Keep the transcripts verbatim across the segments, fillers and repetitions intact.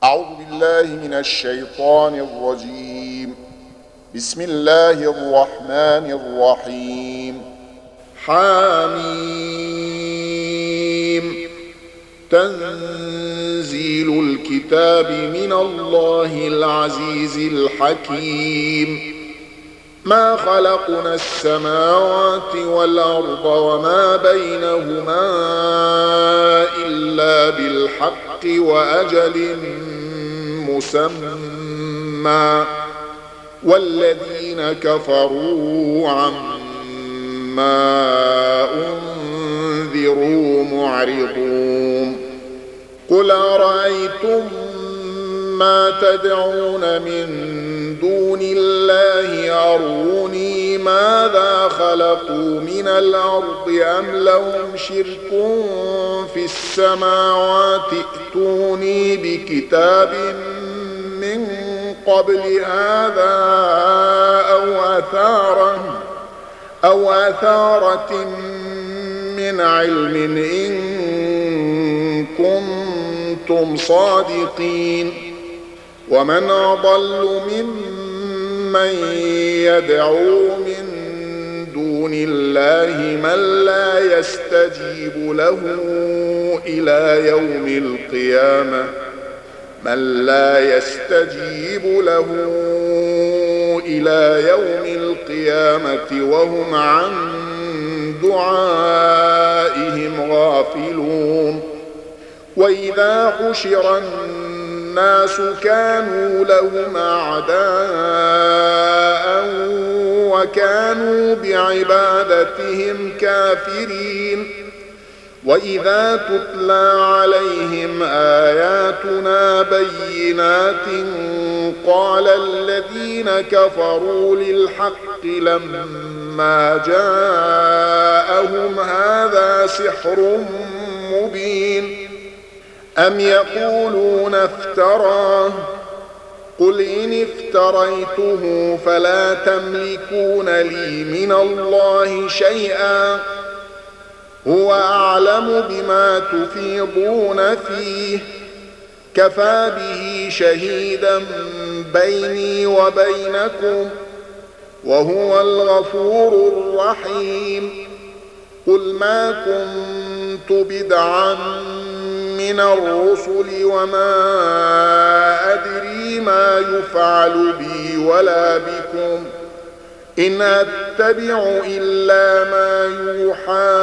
أعوذ بالله من الشيطان الرجيم. بسم الله الرحمن الرحيم. حميم. تنزيل الكتاب من الله العزيز الحكيم. ما خلقنا السماوات والأرض وما بينهما إلا بالحق وأجل مسمى، والذين كفروا عما أنذروا معرضون. قل أرأيتم ما تدعون من دون الله أروني ماذا خلقوا من الأرض أم لهم شرك في السماوات ائتوني بكتاب من قبل هذا أو أثارة أو أثارة من علم إن كنتم صادقين. ومن أضل ممن يدعو من دون الله من لا يستجيب له إلى يوم القيامة من لا يستجيب له إلى يوم القيامة وهم عن دعائهم غافلون. وإذا حشر الناس كانوا لهم أعداء وكانوا بعبادتهم كافرين. وإذا تتلى عليهم آياتنا بينات قال الذين كفروا للحق لما جاءهم هذا سحر مبين. أم يقولون افتراه قل إن افتريته فلا تملكون لي من الله شيئا هو أعلم بما تفيضون فيه كفى به شهيدا بيني وبينكم وهو الغفور الرحيم. قل ما كنت بدعا من الرسل وما أدري ما يفعل بي ولا بكم إن أتبع إلا ما يوحى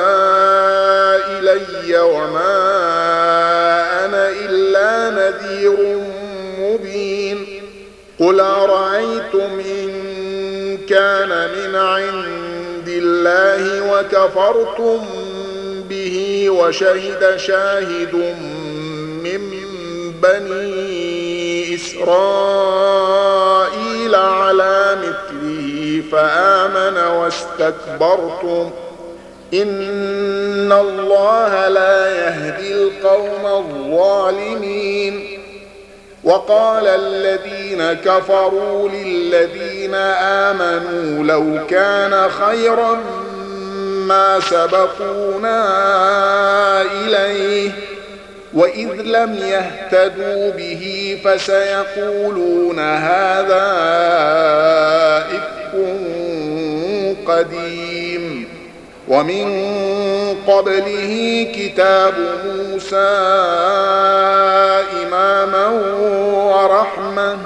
إلي وما أنا إلا نذير مبين. قل أرأيتم إن كان من عند الله وكفرتم به وشهد شاهد من بني إسرائيل على مثله فآمن واستكبرتم إن الله لا يهدي القوم الظالمين. وقال الذين كفروا للذين آمنوا لو كان خيرا ما سبقونا إليه وإذ لم يهتدوا به فسيقولون هذا إفك قديم. ومن قبله كتاب موسى إماما ورحمة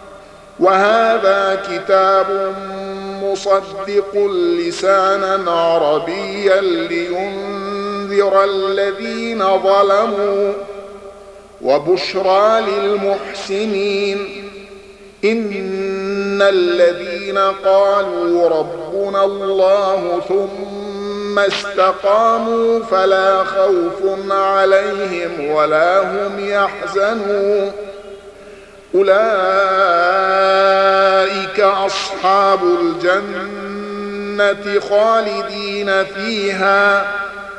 وهذا كتاب مصدق لسانا عربيا لينذر الذين ظلموا وبشرى للمحسنين. إن الذين قالوا ربنا الله ثم استقاموا فلا خوف عليهم ولا هم يحزنون أولئك أصحاب الجنة خالدين فيها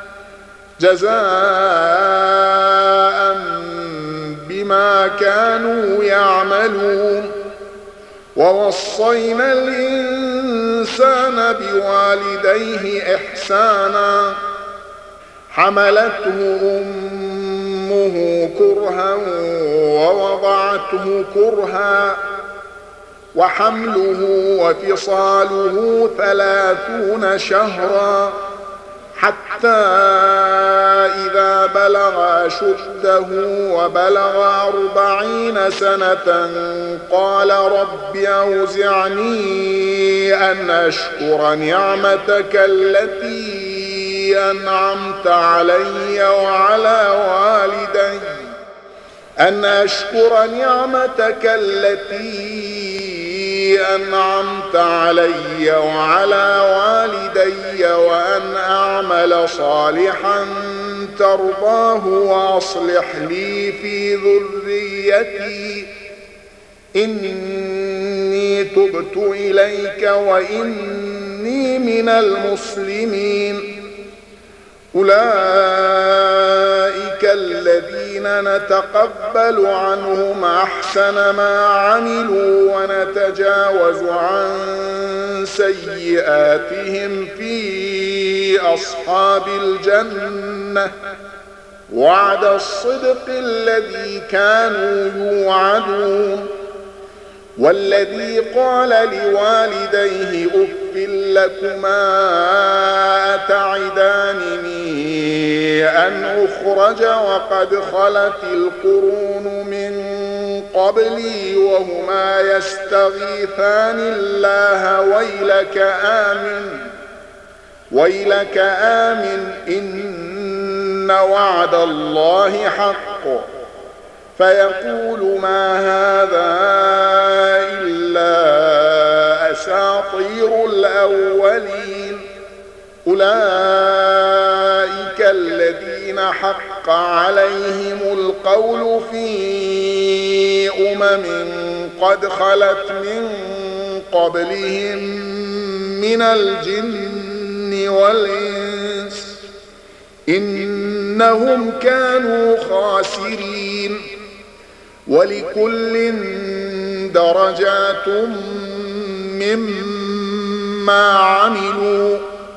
جزاء بما كانوا يعملون. ووصينا الإنسان بوالديه إحسانا حملته أمه أمه كرها ووضعته كرها وحمله وفصاله ثلاثون شهرا حتى إذا بلغ أشده وبلغ أربعين سنة قال رب أوزعني أن أشكر نعمتك التي أنعمت علي وعلى والدي أن أشكر نعمتك التي أنعمت علي وعلى والدي وأن أعمل صالحا ترضاه وأصلح لي في ذريتي إني تبت إليك وإني من المسلمين. أولئك الذين نتقبل عنهم أحسن ما عملوا ونتجاوز عن سيئاتهم في أصحاب الجنة وعد الصدق الذي كانوا يوعدون. والذي قال لوالديه أف لكما أتعدانني أن أخرج وقد خلت القرون من قبلي وهما يستغيثان الله ويلك آمن ويلك آمن إن وعد الله حق فيقول ما هذا إلا أساطير الأولين. أولئك الذين حق عليهم القول في أمم قد خلت من قبلهم من الجن والإنس إنهم كانوا خاسرين. ولكل درجات مما عملوا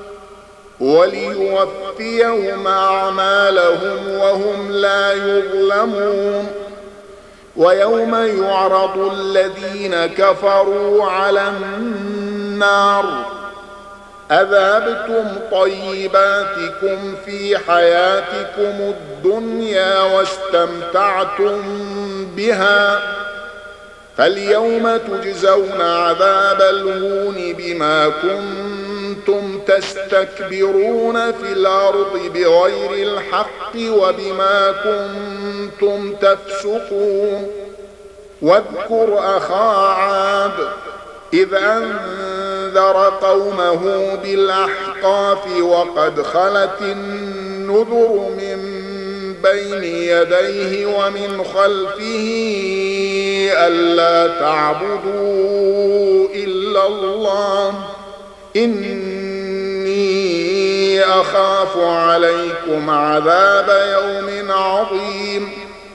وليوفيهم أعمالهم وهم لا يظلمون. ويوم يعرض الذين كفروا على النار أذهبتم طيباتكم في حياتكم الدنيا واستمتعتم بها فاليوم تجزون عذاب الهون بما كنتم تستكبرون في الأرض بغير الحق وبما كنتم تفسقون. واذكر أخا عاد إذ أنذر قومه بالأحقاف وقد خلت النذر من بين يديه ومن خلفه ألا تعبدوا إلا الله إني أخاف عليكم عذاب يوم عظيم.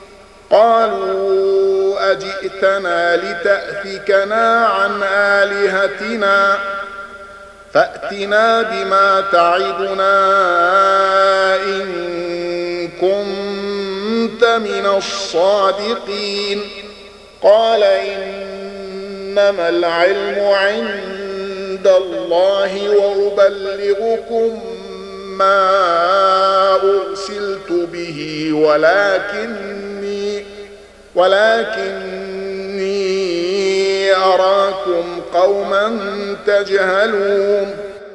قالوا أجئتنا لتأفكنا عن آلهتنا فأتنا بما تعدنا إن كنت من الصادقين. قال إنما العلم عند الله وأبلغكم ما أرسلت به ولكني ولكني أراكم قوما تجهلون.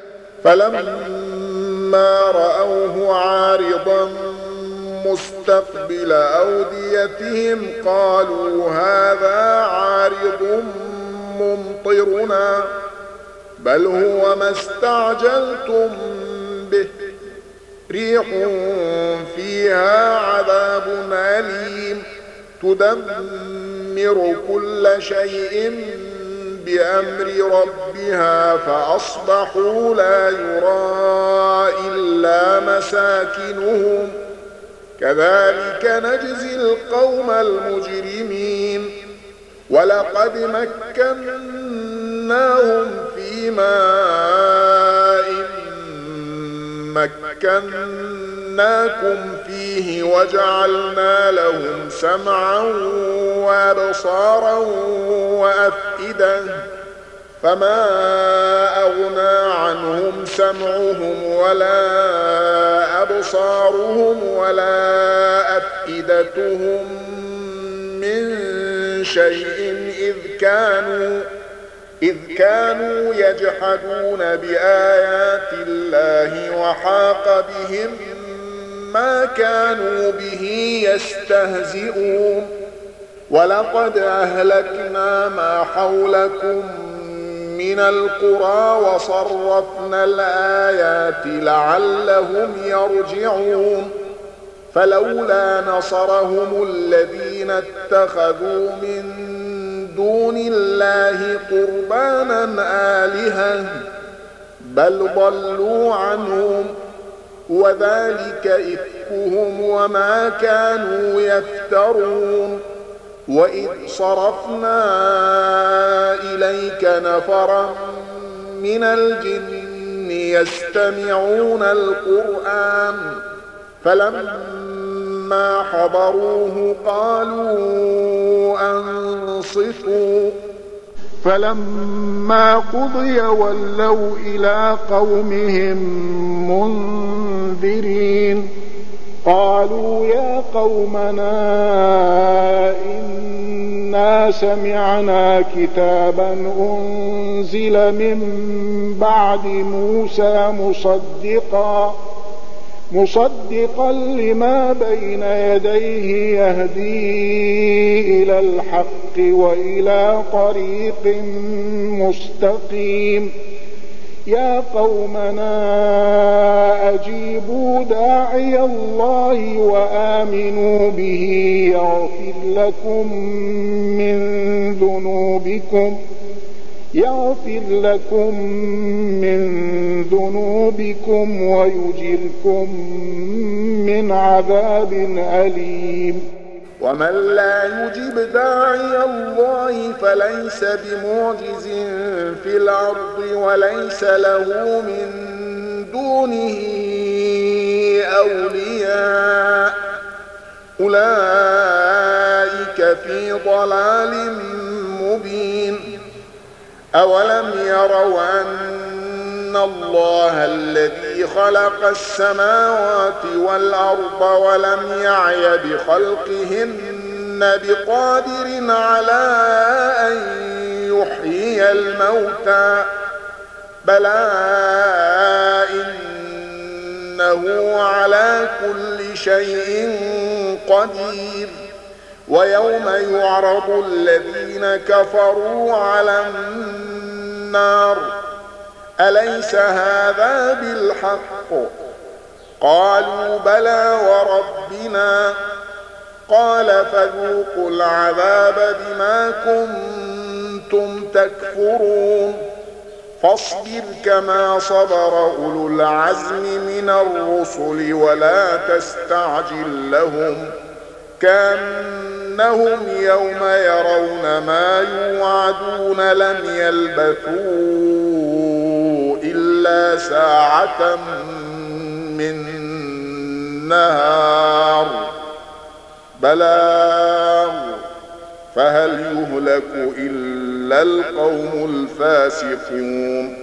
فلما رأوه عارضا مستقبل أوديتهم قالوا هذا عارض ممطرنا بل هو ما استعجلتم به ريح فيها عذاب أليم تدمر كل شيء بأمر ربها فأصبحوا لا يرى إلا مساكنهم كذلك نجزي القوم المجرمين. ولقد مكناهم في ماء مكناهم مكناكم فيه وجعلنا لهم سمعا وأبصارا وأفئدة فما أغنى عنهم سمعهم ولا أبصارهم ولا أفئدتهم من شيء إذ كانوا إذ كانوا يجحدون بآيات الله وحاق بهم ما كانوا به يستهزئون ولقد أهلكنا ما حولكم من القرى وصرفنا الآيات لعلهم يرجعون فلولا نصرهم الذين اتخذوا من دون الله قربانا آلهة بل ضلوا عنهم وذلك إفكهم وما كانوا يفترون وإذ صرفنا إليك نفرا من الجن يستمعون القرآن فلما حضروه قالوا أنصتوا فلما قضي ولوا إلى قومهم منذرين قالوا يا قومنا إنا سمعنا كتابا أنزل من بعد موسى مصدقا مصدقا لما بين يديه يهدي إلى الحق وإلى طريق مستقيم يا قومنا أجيبوا داعي الله وآمنوا به يغفر لكم من ذنوبكم يغفر لكم من ذنوبكم ويجركم من عذاب أليم ومن لا يجب داعي الله فليس بمعجز في الأرض وليس له من دونه أولياء أولئك في ضلال مبين أولم يروا أن الله الذي خلق السماوات والأرض ولم يعي بخلقهن بقادر على أن يحيي الموتى بلى إنه على كل شيء قدير ويوم يعرض الذين كفروا على النار أليس هذا بالحق قالوا بلى وربنا قال فذوقوا العذاب بما كنتم تكفرون فاصبر كما صبر أولو العزم من الرسل ولا تستعجل لهم كأنهم يوم يرون ما يوعدون لم يلبثوا إلا ساعة من نهار بلاغ فهل يهلك إلا القوم الفاسقون